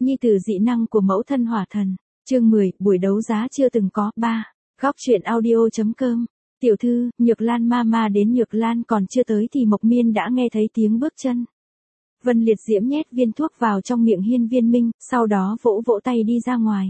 nhi tử dị năng của mẫu thân hỏa thần. Chương 10, buổi đấu giá chưa từng có. 3. Góc truyện audio.com. Tiểu thư, Nhược Lan mama đến. Nhược Lan còn chưa tới thì Mộc Miên đã nghe thấy tiếng bước chân. Vân Liệt Diễm nhét viên thuốc vào trong miệng Hiên Viên Minh, sau đó vỗ vỗ tay đi ra ngoài.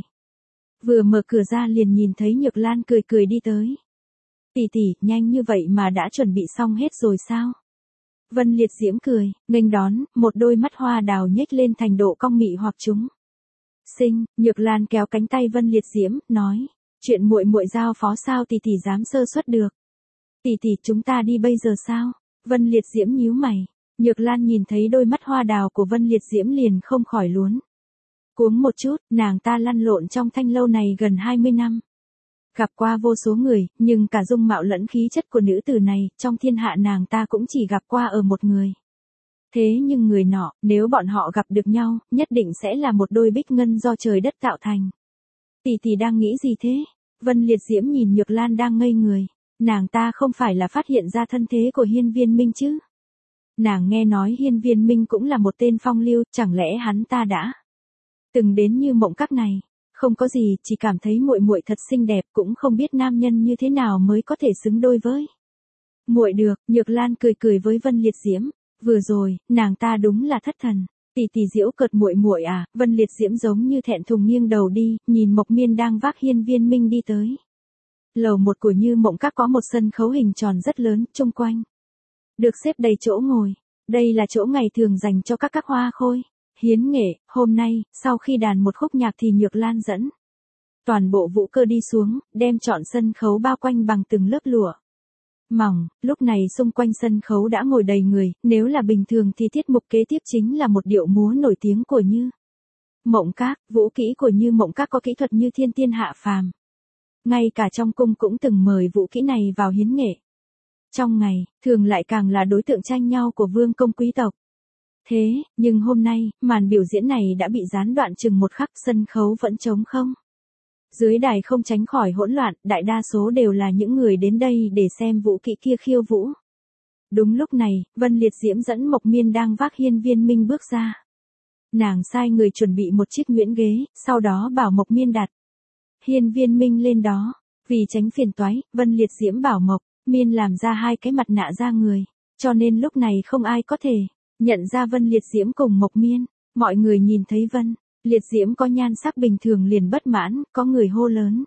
Vừa mở cửa ra liền nhìn thấy Nhược Lan cười cười đi tới. Tỷ tỷ, nhanh như vậy mà đã chuẩn bị xong hết rồi sao? Vân Liệt Diễm cười, nghênh đón, một đôi mắt hoa đào nhếch lên thành độ cong mị hoặc chúng. Xinh, Nhược Lan kéo cánh tay Vân Liệt Diễm, nói, chuyện muội muội giao phó sao tỷ tỷ dám sơ suất được? Tỷ tỷ, chúng ta đi bây giờ sao? Vân Liệt Diễm nhíu mày. Nhược Lan nhìn thấy đôi mắt hoa đào của Vân Liệt Diễm liền không khỏi luống cuống một chút, nàng ta lăn lộn trong thanh lâu này gần 20 năm. Gặp qua vô số người, nhưng cả dung mạo lẫn khí chất của nữ tử này, trong thiên hạ nàng ta cũng chỉ gặp qua ở một người. Thế nhưng người nọ, nếu bọn họ gặp được nhau, nhất định sẽ là một đôi bích ngân do trời đất tạo thành. Tỷ tỷ đang nghĩ gì thế? Vân Liệt Diễm nhìn Nhược Lan đang ngây người. Nàng ta không phải là phát hiện ra thân thế của Hiên Viên Minh chứ? Nàng nghe nói Hiên Viên Minh cũng là một tên phong lưu, chẳng lẽ hắn ta đã từng đến Như Mộng Các này? Không có gì, chỉ cảm thấy muội muội thật xinh đẹp, cũng không biết nam nhân như thế nào mới có thể xứng đôi với muội được. Nhược Lan cười cười với Vân Liệt Diễm, vừa rồi, nàng ta đúng là thất thần. Tỷ tỷ giễu cợt muội muội à? Vân Liệt Diễm giống như thẹn thùng nghiêng đầu đi, nhìn Mộc Miên đang vác Hiên Viên Minh đi tới. Lầu 1 của Như Mộng Các có một sân khấu hình tròn rất lớn, chung quanh được xếp đầy chỗ ngồi. Đây là chỗ ngày thường dành cho các hoa khôi hiến nghệ. Hôm nay, sau khi đàn một khúc nhạc thì Nhược Lan dẫn toàn bộ vũ cơ đi xuống, đem trọn sân khấu bao quanh bằng từng lớp lụa mỏng. Lúc này xung quanh sân khấu đã ngồi đầy người, nếu là bình thường thì tiết mục kế tiếp chính là một điệu múa nổi tiếng của Như Mộng Các. Vũ kỹ của Như Mộng Các có kỹ thuật như thiên tiên hạ phàm. Ngay cả trong cung cũng từng mời vũ kỹ này vào hiến nghệ. Trong ngày, thường lại càng là đối tượng tranh nhau của vương công quý tộc. Thế, nhưng hôm nay, màn biểu diễn này đã bị gián đoạn chừng một khắc, sân khấu vẫn trống không. Dưới đài không tránh khỏi hỗn loạn, đại đa số đều là những người đến đây để xem vũ kỹ kia khiêu vũ. Đúng lúc này, Vân Liệt Diễm dẫn Mộc Miên đang vác Hiên Viên Minh bước ra. Nàng sai người chuẩn bị một chiếc nhuyễn ghế, sau đó bảo Mộc Miên đặt Hiên Viên Minh lên đó. Vì tránh phiền toái, Vân Liệt Diễm bảo Mộc Miên làm ra 2 cái mặt nạ da người, cho nên lúc này không ai có thể nhận ra Vân Liệt Diễm cùng Mộc Miên. Mọi người nhìn thấy Vân Liệt Diễm có nhan sắc bình thường liền bất mãn, có người hô lớn.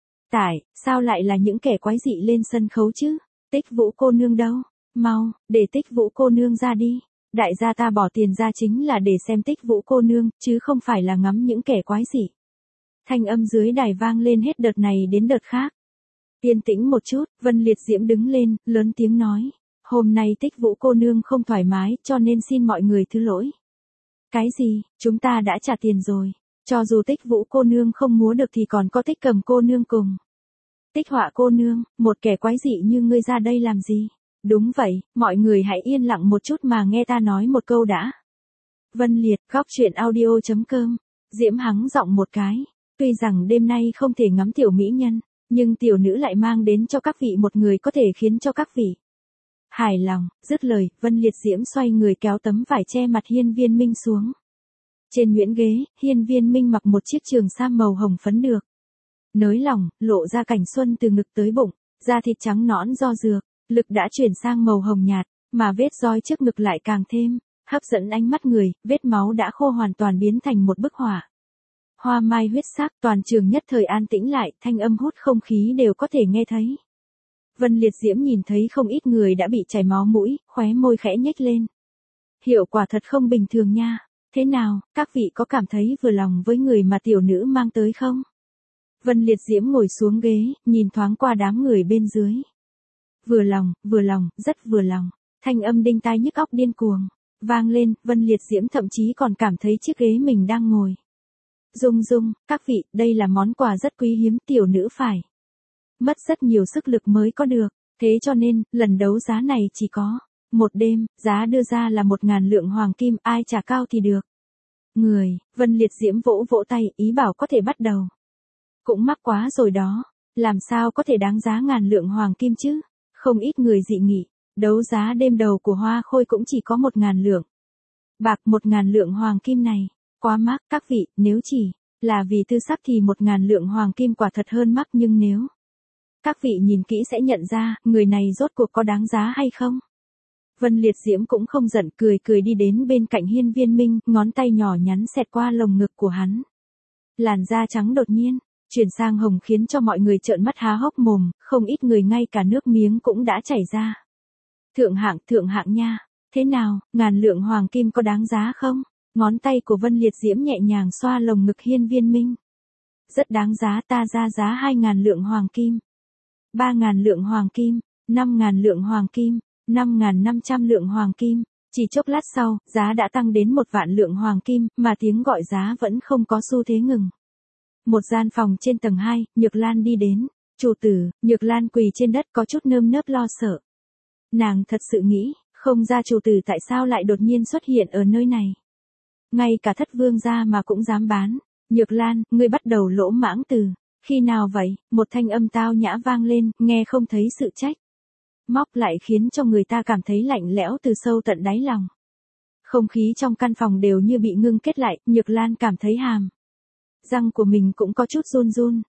Sao lại là những kẻ quái dị lên sân khấu chứ? Tích Vũ cô nương đâu? Mau, để Tích Vũ cô nương ra đi. Đại gia ta bỏ tiền ra chính là để xem Tích Vũ cô nương, chứ không phải là ngắm những kẻ quái dị. Thanh âm dưới đài vang lên hết đợt này đến đợt khác. Yên tĩnh một chút, Vân Liệt Diễm đứng lên, lớn tiếng nói. Hôm nay Tích Vũ cô nương không thoải mái, cho nên xin mọi người thứ lỗi. Cái gì? Chúng ta đã trả tiền rồi. Cho dù Tích Vũ cô nương không múa được thì còn có Tích Cầm cô nương cùng Tích Họa cô nương, một kẻ quái dị như ngươi ra đây làm gì? Đúng vậy, mọi người hãy yên lặng một chút mà nghe ta nói một câu đã. Vân Liệt, góc truyện audio.com. Diễm hắng giọng một cái. Tuy rằng đêm nay không thể ngắm tiểu mỹ nhân, nhưng tiểu nữ lại mang đến cho các vị một người có thể khiến cho các vị hài lòng. Dứt lời, Vân Liệt Diễm xoay người kéo tấm vải che mặt Hiên Viên Minh xuống. Trên nhuyễn ghế, Hiên Viên Minh mặc một chiếc trường sam màu hồng phấn được nới lỏng, lộ ra cảnh xuân từ ngực tới bụng, da thịt trắng nõn do dược lực đã chuyển sang màu hồng nhạt, mà vết roi trước ngực lại càng thêm hấp dẫn ánh mắt người. Vết máu đã khô hoàn toàn biến thành một bức họa hoa mai huyết sắc. Toàn trường nhất thời an tĩnh lại, thanh âm hút không khí đều có thể nghe thấy. Vân Liệt Diễm nhìn thấy không ít người đã bị chảy máu mũi, khóe môi khẽ nhếch lên. Hiệu quả thật không bình thường nha. Thế nào, các vị có cảm thấy vừa lòng với người mà tiểu nữ mang tới không? Vân Liệt Diễm ngồi xuống ghế, nhìn thoáng qua đám người bên dưới. Vừa lòng, rất vừa lòng. Thanh âm đinh tai nhức óc điên cuồng vang lên. Vân Liệt Diễm thậm chí còn cảm thấy chiếc ghế mình đang ngồi rung, các vị, đây là món quà rất quý hiếm, tiểu nữ phải mất rất nhiều sức lực mới có được. Thế cho nên, lần đấu giá này chỉ có một đêm, giá đưa ra là 1.000 lượng hoàng kim, ai trả cao thì được. Vân Liệt Diễm vỗ vỗ tay, ý bảo có thể bắt đầu. Cũng mắc quá rồi đó, làm sao có thể đáng giá 1.000 lượng hoàng kim chứ? Không ít người dị nghị, đấu giá đêm đầu của Hoa Khôi cũng chỉ có 1.000 lượng bạc. 1.000 lượng hoàng kim này, Quá mắc, các vị, nếu chỉ là vì tư sắc thì 1.000 lượng hoàng kim quả thật hơn mắc, nhưng nếu các vị nhìn kỹ sẽ nhận ra, người này rốt cuộc có đáng giá hay không? Vân Liệt Diễm cũng không giận, cười cười đi đến bên cạnh Hiên Viên Minh, ngón tay nhỏ nhắn xẹt qua lồng ngực của hắn. Làn da trắng đột nhiên chuyển sang hồng khiến cho mọi người trợn mắt há hốc mồm, không ít người ngay cả nước miếng cũng đã chảy ra. Thượng hạng nha, thế nào, 1.000 lượng hoàng kim có đáng giá không? Ngón tay của Vân Liệt Diễm nhẹ nhàng xoa lồng ngực Hiên Viên Minh. Rất đáng giá, ta ra giá 2.000 lượng hoàng kim, 3.000 lượng hoàng kim, 5.000 lượng hoàng kim, 5.500 lượng hoàng kim. Chỉ chốc lát sau, giá đã tăng đến 1.000.000 lượng hoàng kim, mà tiếng gọi giá vẫn không có xu thế ngừng. Một gian phòng trên tầng 2, Nhược Lan đi đến. Chủ tử, Nhược Lan quỳ trên đất có chút nơm nớp lo sợ. Nàng thật sự nghĩ, không ra chủ tử tại sao lại đột nhiên xuất hiện ở nơi này. Ngay cả Thất Vương gia mà cũng dám bán. Nhược Lan, ngươi bắt đầu lỗ mãng từ khi nào vậy? Một thanh âm tao nhã vang lên, nghe không thấy sự trách móc lại khiến cho người ta cảm thấy lạnh lẽo từ sâu tận đáy lòng. Không khí trong căn phòng đều như bị ngưng kết lại, Nhược Lan cảm thấy hàm răng của mình cũng có chút run run.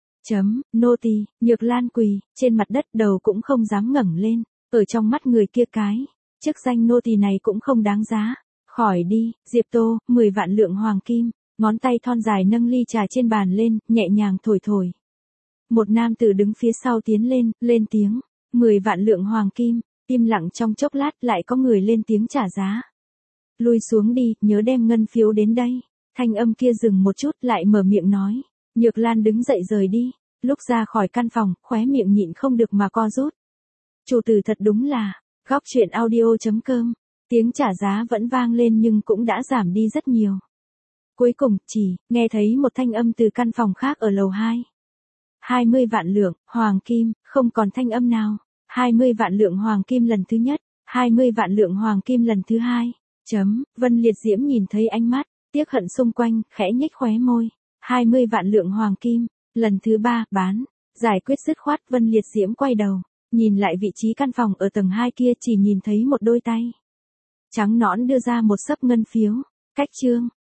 Nô tỳ. Nhược Lan quỳ trên mặt đất, đầu cũng không dám ngẩng lên. Ở trong mắt người kia cái chức danh nô tỳ này cũng không đáng giá. Khỏi đi, Diệp Tô, 10.000 lượng hoàng kim. Ngón tay thon dài nâng ly trà trên bàn lên, nhẹ nhàng thổi thổi. Một nam tử đứng phía sau tiến lên tiếng. 10.000 lượng hoàng kim. Im lặng trong chốc lát, lại có người lên tiếng trả giá. Lui xuống đi, nhớ đem ngân phiếu đến đây. Thanh âm kia dừng một chút, lại mở miệng nói. Nhược Lan đứng dậy rời đi. Lúc ra khỏi căn phòng, khóe miệng nhịn không được mà co rút. Chủ tử thật đúng là. Góc truyện audio.com. Tiếng trả giá vẫn vang lên nhưng cũng đã giảm đi rất nhiều. Cuối cùng, chỉ nghe thấy một thanh âm từ căn phòng khác ở lầu 2. 20.000 lượng hoàng kim, không còn thanh âm nào. 20.000 lượng hoàng kim lần thứ nhất, 20.000 lượng hoàng kim lần thứ hai. Vân Liệt Diễm nhìn thấy ánh mắt tiếc hận xung quanh, khẽ nhếch khóe môi. 20.000 lượng hoàng kim, lần thứ ba, bán. Giải quyết dứt khoát, Vân Liệt Diễm quay đầu, nhìn lại vị trí căn phòng ở tầng 2 kia, chỉ nhìn thấy một đôi tay trắng nõn đưa ra một xấp ngân phiếu. Cách chương